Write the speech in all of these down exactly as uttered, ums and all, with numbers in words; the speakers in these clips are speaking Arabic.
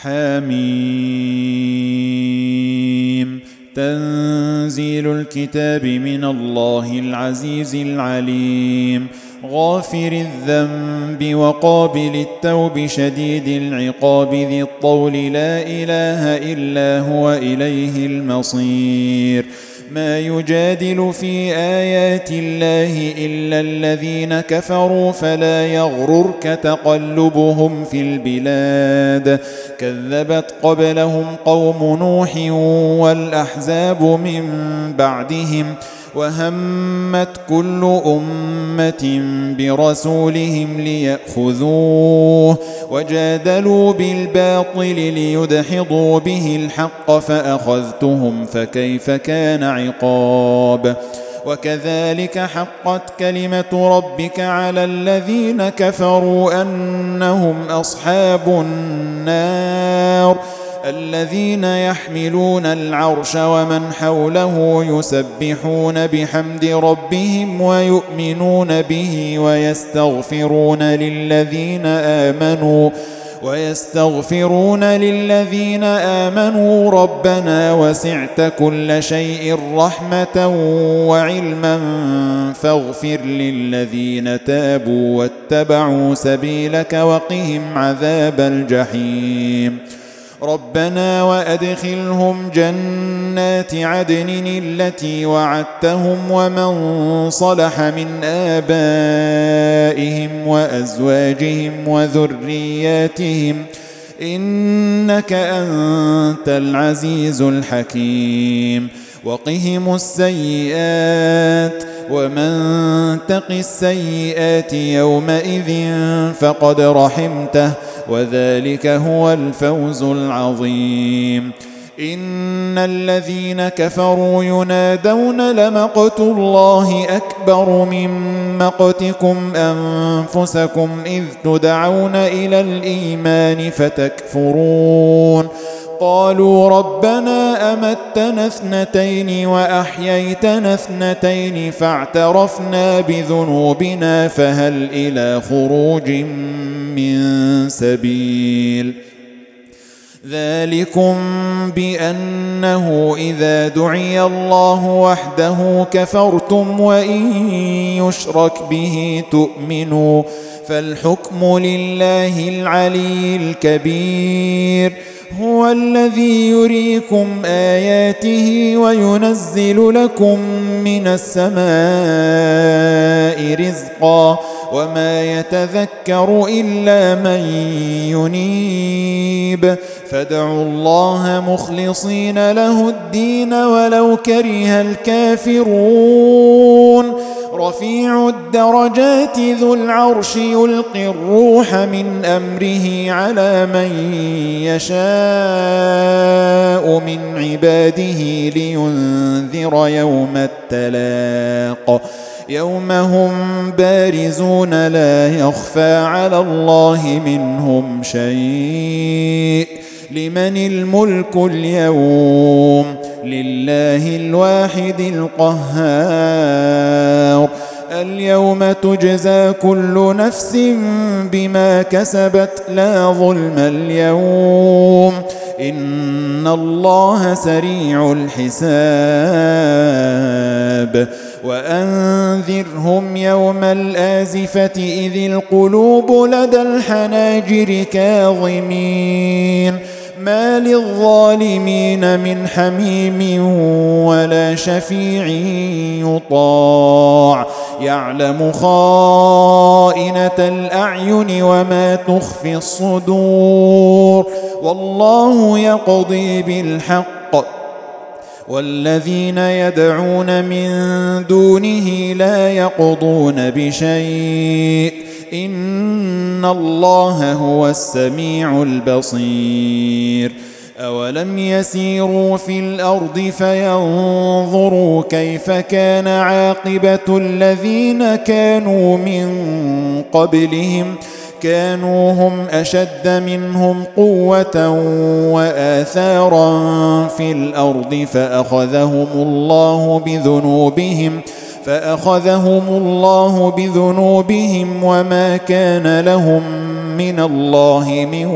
حميم. تنزيل الكتاب من الله العزيز العليم. غافر الذنب وقابل التوب شديد العقاب ذي الطول لا إله إلا هو إليه المصير. ما يجادل في آيات الله إلا الذين كفروا فلا يغررك تقلبهم في البلاد. كذبت قبلهم قوم نوح والأحزاب من بعدهم وهمت كل أمة برسولهم ليأخذوه وجادلوا بالباطل ليدحضوا به الحق فأخذتهم فكيف كان عقاب. وكذلك حقت كلمة ربك على الذين كفروا أنهم أصحاب النار الذين يحملون العرش ومن حوله يسبحون بحمد ربهم ويؤمنون به ويستغفرون للذين آمنوا ويستغفرون للذين آمنوا ربنا وسعت كل شيء رحمة وعلما فاغفر للذين تابوا واتبعوا سبيلك وقهم عذاب الجحيم. ربنا وأدخلهم جنات عدن التي وعدتهم ومن صلح من آبائهم وأزواجهم وذرياتهم إنك أنت العزيز الحكيم. وقهم السيئات ومن تق السيئات يومئذ فقد رحمته وذلك هو الفوز العظيم. إن الذين كفروا ينادون لمقت الله أكبر من مقتكم أنفسكم إذ تدعون إلى الإيمان فتكفرون. قالوا ربنا أمتنا اثنتين وأحييتنا اثنتين فاعترفنا بذنوبنا فهل إلى خروج من سبيل. ذلكم بأنه إذا دعي الله وحده كفرتم وإن يشرك به تؤمنوا فالحكم لله العلي الكبير. هو الذي يريكم آياته وينزل لكم من السماء رزقا وما يتذكر إلا من ينيب. فادعوا الله مخلصين له الدين ولو كره الكافرون. رفيع الدرجات ذو العرش يلقي الروح من أمره على من يشاء من عباده لينذر يوم التلاق يوم هم بارزون لا يخفى على الله منهم شيء. لمن الملك اليوم لله الواحد القهار. اليوم تجزى كل نفس بما كسبت لا ظلم اليوم إن الله سريع الحساب. وأنذرهم يوم الآزفة إذ القلوب لدى الحناجر كاظمين ما للظالمين من حميم ولا شفيع يطاع يعلم خائنة الأعين وما تخفي الصدور والله يقضي بالحق والذين يدعون من دونه لا يقضون بشيء إن الله هو السميع البصير. أولم يسيروا في الأرض فينظروا كيف كان عاقبة الذين كانوا من قبلهم كانوا هم أشد منهم قوة وآثارا في الأرض فأخذهم الله بذنوبهم فأخذهم الله بذنوبهم وما كان لهم من الله من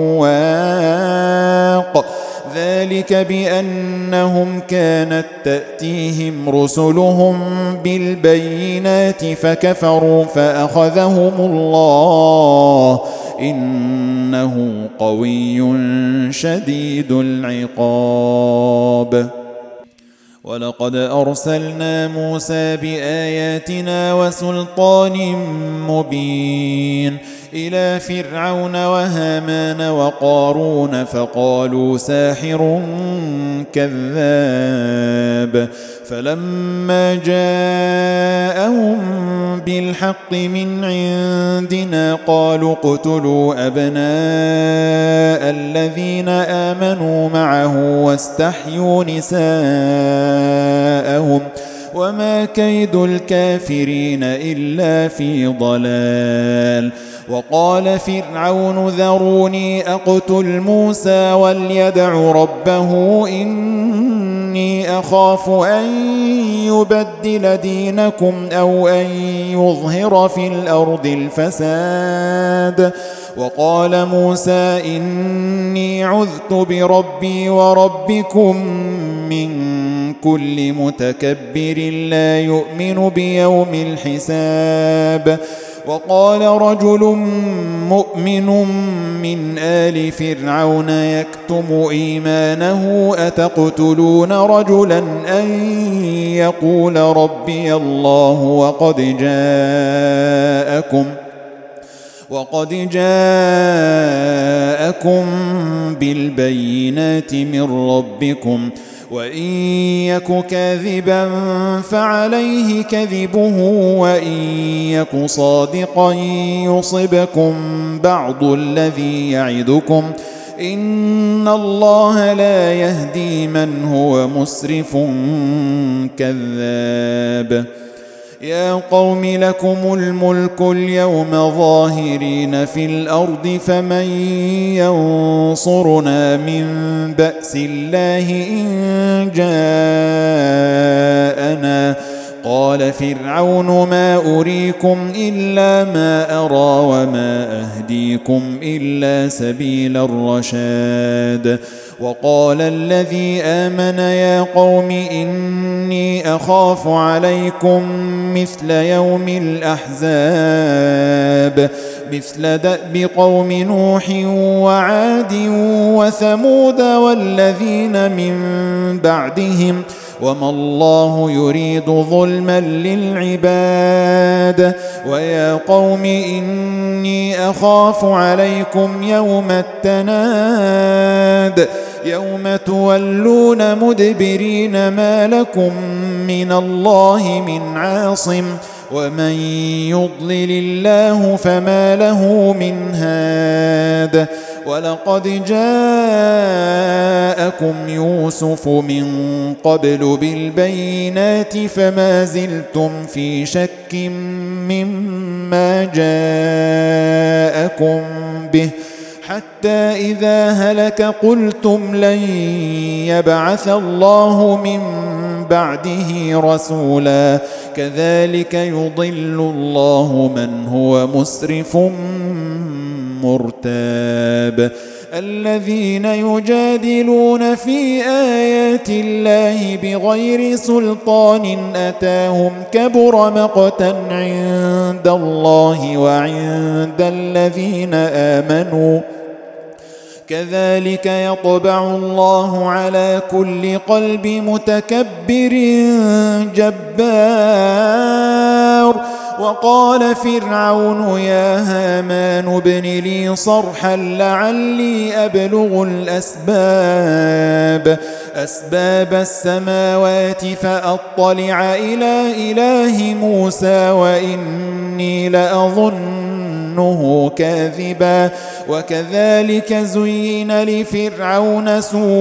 واق ذلك بأنهم كانت تأتيهم رسلهم بالبينات فكفروا فأخذهم الله إنه قوي شديد العقاب. ولقد أرسلنا موسى بآياتنا وسلطان مبين إلى فرعون وهامان وقارون فقالوا ساحر كذاب فلما جاءهم بالحق من عندنا قالوا اقتلوا أبناء الذين آمنوا معه واستحيوا نساءهم وما كيد الكافرين إلا في ضلال. وقال فرعون ذروني أقتل موسى وليدع ربه إني أخاف أن يبدل دينكم أو أن يظهر في الأرض الفساد. وقال موسى إني عذت بربي وربكم من كل متكبر لا يؤمن بيوم الحساب. وقال رجل مؤمن من آل فرعون يكتم إيمانه أتقتلون رجلا أن يقول ربي الله وقد جاءكم وقد جاءكم بالبينات من ربكم وإن يك كاذبا فعليه كذبه وإن يك صادقا يصبكم بعض الذي يعدكم إن الله لا يهدي من هو مسرف كذاب. يا قوم لكم الملك اليوم ظاهرين في الأرض فمن ينصرنا من بأس الله إن جاءنا. قال فرعون ما أريكم إلا ما أرى وما أهديكم إلا سبيل الرشاد. وقال الذي آمن يا قوم إني أخاف عليكم مثل يوم الأحزاب مثل دأب قوم نوح وعاد وثمود والذين من بعدهم وما الله يريد ظلما للعباد. ويا قوم إني أخاف عليكم يوم التناد يوم تولون مدبرين ما لكم من الله من عاصم ومن يضلل الله فما له من هاد. ولقد جاءكم يوسف من قبل بالبينات فما زلتم في شك مما جاءكم به حتى إذا هلك قلتم لن يبعث الله من بعده رسولا كذلك يضل الله من هو مسرف مرتاب. الذين يجادلون في آيات الله بغير سلطان أتاهم كبر مقتا عند الله وعند الذين آمنوا كذلك يطبع الله على كل قلب متكبر جبار. وقال فرعون يا هامان ابن لي صرحا لعلي أبلغ الأسباب أسباب السماوات فأطلع إلى إله موسى وإني لأظنه كاذبا. وكذلك زين لفرعون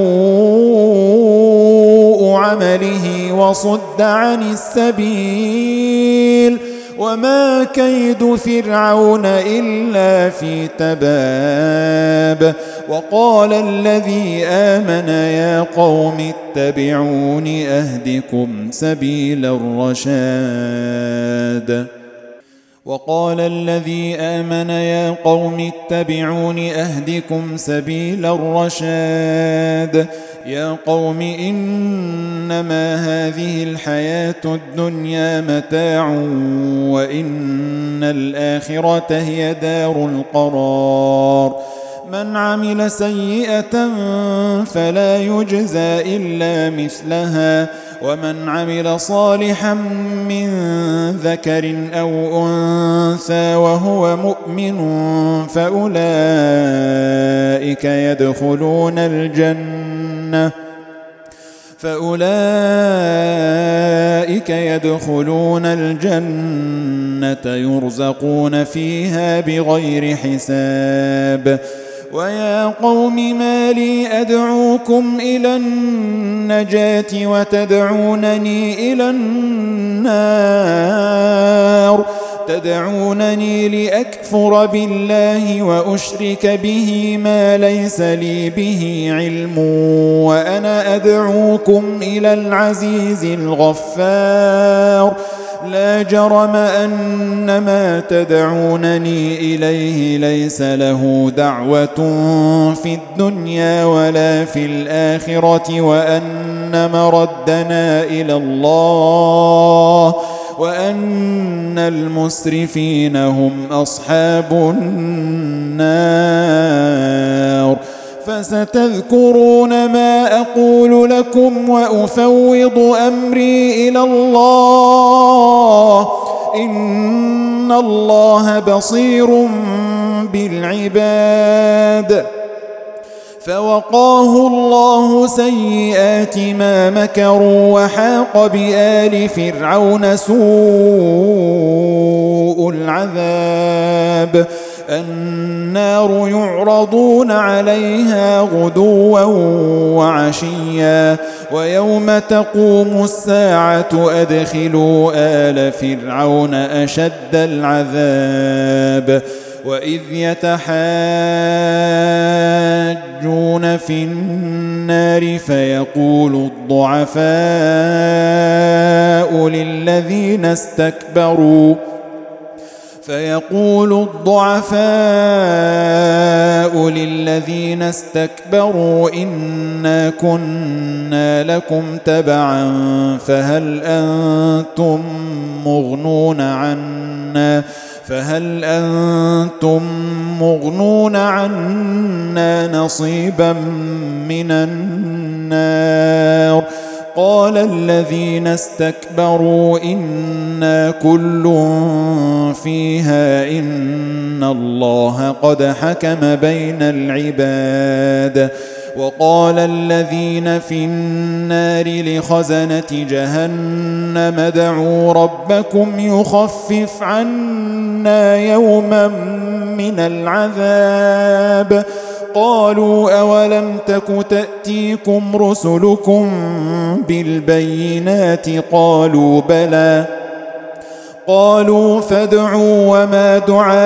سوء عمله وصد عن السبيل وما كيد فرعون إلا في تباب. وقال الذي آمن يا قوم اتبعون أهدكم سبيل الرشاد. وقال الذي آمن يا قوم اتبعون أهدكم سبيل الرشاد يا قوم إنما هذه الحياة الدنيا متاع وإن الآخرة هي دار القرار من عمل سيئة فلا يجزى إلا مثلها ومن عمل صالحا من ذكر أو أنثى وهو مؤمن فأولئك يدخلون الجنة فأولئك يدخلون الجنة يرزقون فيها بغير حساب ويا قوم ما لي أدعوكم إلى النجاة وتدعونني إلى النار تدعونني لأكفر بالله وأشرك به ما ليس لي به علم وأنا أدعوكم إلى العزيز الغفار لا جرم أن ما تدعونني إليه ليس له دعوة في الدنيا ولا في الآخرة وأن مردنا إلى الله وأن المسرفين هم أصحاب النار فستذكرون ما أقول لكم وأفوض أمري إلى الله إن الله بصير بالعباد فوقاه الله سيئات ما مكروا وحاق بآل فرعون سوء العذاب النار يعرضون عليها غدوا وعشيا ويوم تقوم الساعة أدخلوا آل فرعون أشد العذاب وإذ يتحاجون في النار فيقول الضعفاء للذين استكبروا فيقول الضعفاء للذين استكبروا إنا كنا لكم تبعا فهل أنتم مغنون عنا فهل أنتم مغنون عنا نصيبا من النار قال الذين استكبروا إنا كل فيها إن الله قد حكم بين العباد وقال الذين في النار لخزنة جهنم ادعوا ربكم يخفف عنا يوما من العذاب قالوا أولم تك تأتيكم رسلكم بالبينات قالوا بلى قالوا فادعوا وما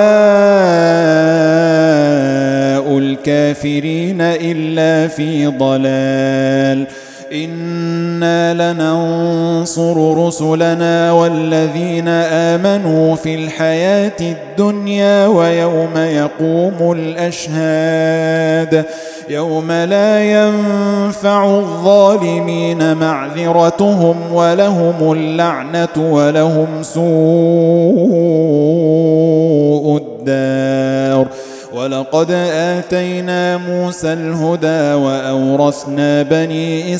دعاء الكافرين إلا في ضلال إنا لننصر رسلنا والذين آمنوا في الحياة الدنيا ويوم يقوم الأشهاد يوم لا ينفع الظالمين معذرتهم ولهم اللعنة ولهم سوء الدار ولقد آتينا موسى الهدى وأورثنا بني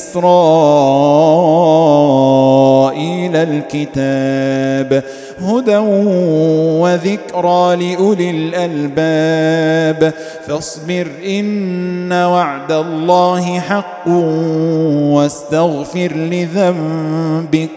إسرائيل الكتاب هدى وذكرى لأولي الألباب فاصبر إن وعد الله حق واستغفر لذنبك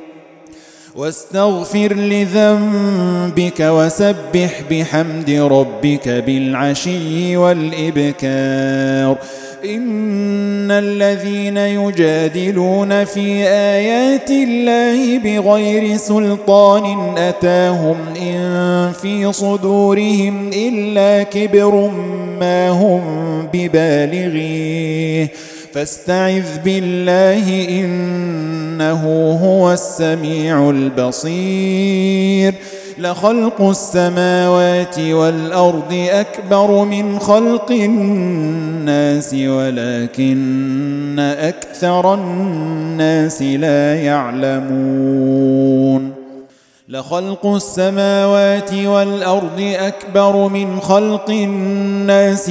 واستغفر لذنبك وسبح بحمد ربك بالعشي والإبكار إن الذين يجادلون في آيات الله بغير سلطان أتاهم إن في صدورهم إلا كبر ما هم ببالغيه فاستعذ بالله إنه هو السميع البصير لخلق السماوات والأرض أكبر من خلق الناس ولكن أكثر الناس لا يعلمون لخلق السماوات والأرض أكبر من خلق الناس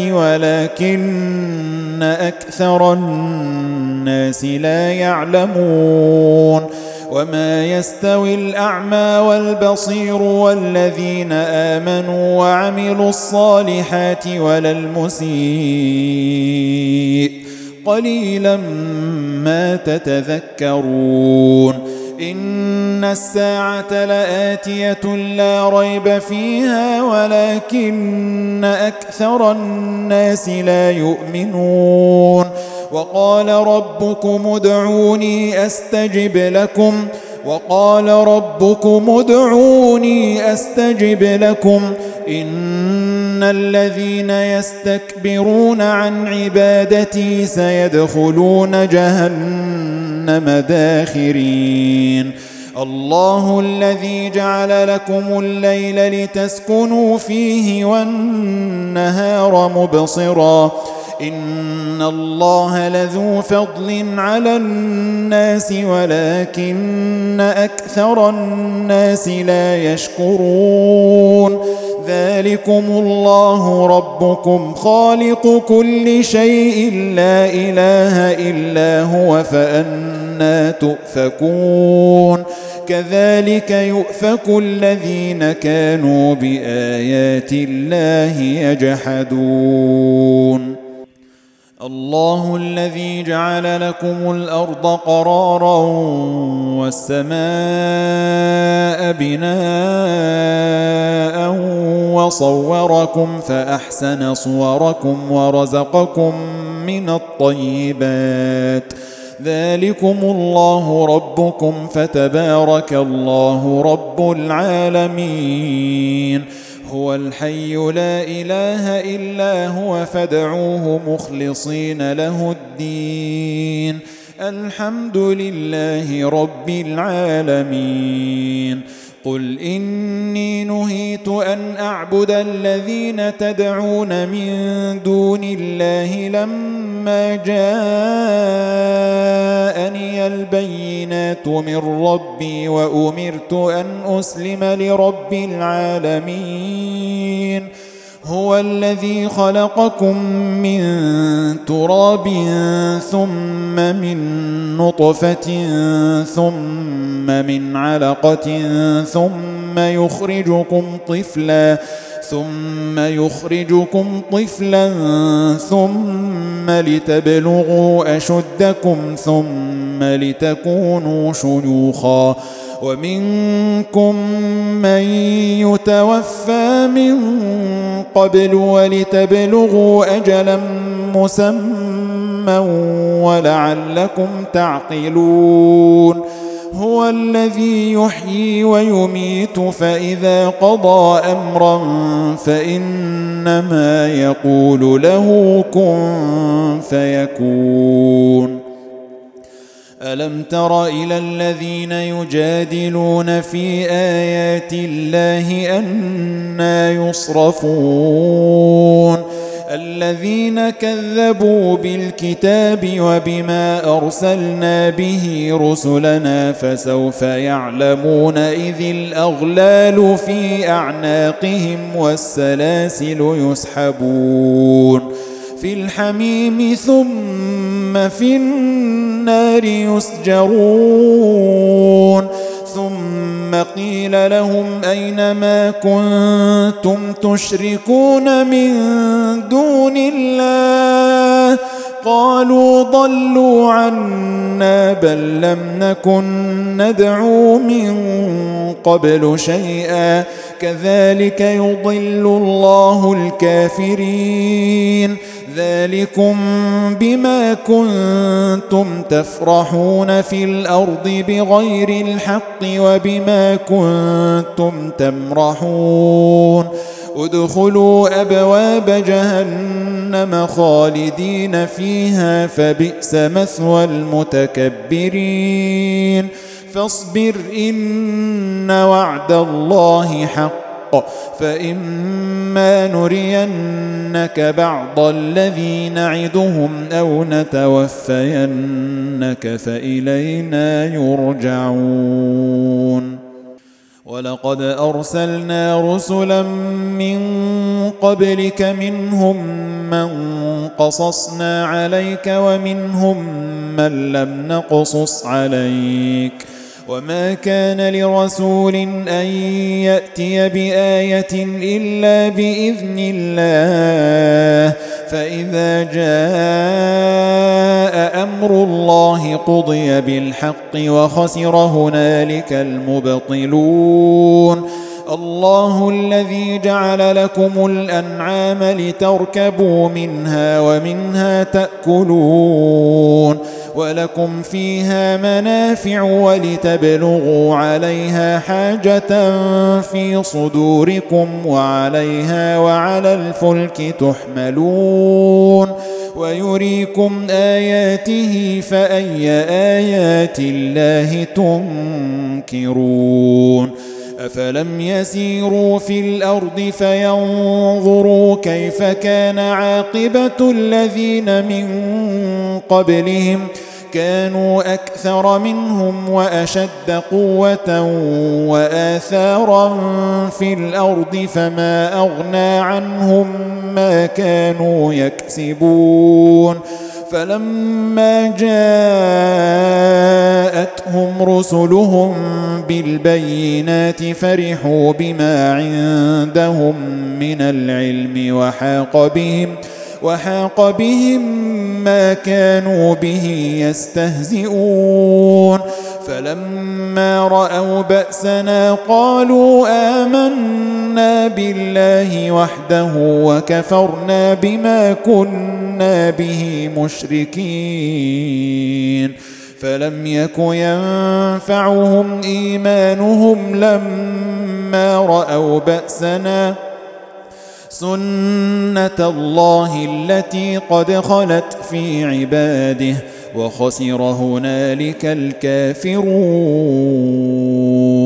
ولكن أكثر الناس لا يعلمون وما يستوي الأعمى والبصير والذين آمنوا وعملوا الصالحات ولا المسيء قليلا ما تتذكرون إن الساعة لآتية لا ريب فيها ولكن أكثر الناس لا يؤمنون وقال ربكم ادعوني أستجب لكم وقال ربكم ادعوني أستجب لكم إن الذين يستكبرون عن عبادتي سيدخلون جهنم داخرين الله الذي جعل لكم الليل لتسكنوا فيه والنهار مبصرا إن الله لذو فضل على الناس ولكن أكثر الناس لا يشكرون ذلكم الله ربكم خالق كل شيء لا إله إلا هو فأنى تؤفكون كذلك يؤفك الذين كانوا بآيات الله يجحدون الله الذي جعل لكم الأرض قرارا والسماء بناء وصوركم فأحسن صوركم ورزقكم من الطيبات ذلكم الله ربكم فتبارك الله رب العالمين هو الحي لا إله إلا هو فادعوه مخلصين له الدين الحمد لله رب العالمين قل إني نهيت أن أعبد الذين تدعون من دون الله لما جاءني البينات من ربي وأمرت أن أسلم لرب العالمين هو الذي خلقكم من تراب ثم من نطفة ثم من علقة ثم يخرجكم طفلا ثم يخرجكم طفلا ثم لتبلغوا أشدكم ثم لتكونوا شيوخا ومنكم من يتوفى من قبل ولتبلغوا أجلا مسمى ولعلكم تعقلون هو الذي يحيي ويميت فإذا قضى أمرا فإنما يقول له كن فيكون ألم تر إلى الذين يجادلون في آيات الله أنى يصرفون الذين كذبوا بالكتاب وبما أرسلنا به رسلنا فسوف يعلمون إذ الأغلال في أعناقهم والسلاسل يسحبون في الحميم ثم في النار يسجرون ثم قيل لهم أين ما كنتم تشركون من دون الله قالوا ضلوا عنا بل لم نكن ندعو من قبل شيئا كذلك يضل الله الكافرين ذلكم بما كنتم تفرحون في الأرض بغير الحق وبما كنتم تمرحون ادخلوا أبواب جهنم خالدين فيها فبئس مثوى المتكبرين فاصبر إن وعد الله حق فإما نرينك بعض الذي نعدهم أو نتوفينك فإلينا يرجعون ولقد أرسلنا رسلا من قبلك منهم من قصصنا عليك ومنهم من لم نقصص عليك وما كان لرسول أن يأتي بآية إلا بإذن الله فإذا جاء أمر الله قضي بالحق وخسر هنالك المبطلون الله الذي جعل لكم الأنعام لتركبوا منها ومنها تأكلون ولكم فيها منافع ولتبلغوا عليها حاجة في صدوركم وعليها وعلى الفلك تحملون ويريكم آياته فأي آيات الله تنكرون أفلم يسيروا في الأرض فينظروا كيف كان عاقبة الذين من قبلهم كانوا أكثر منهم وأشد قوة وآثارا في الأرض فما أغنى عنهم ما كانوا يكسبون فلما جاءتهم رسلهم بالبينات فرحوا بما عندهم من العلم وحاق بهم وحاق بهم ما كانوا به يستهزئون فلما رأوا بأسنا قالوا آمنا بالله وحده وكفرنا بما كنا به مشركين فلم يك ينفعهم إيمانهم لما رأوا بأسنا سنة الله التي قد خلت في عباده وخسر هنالك الكافرون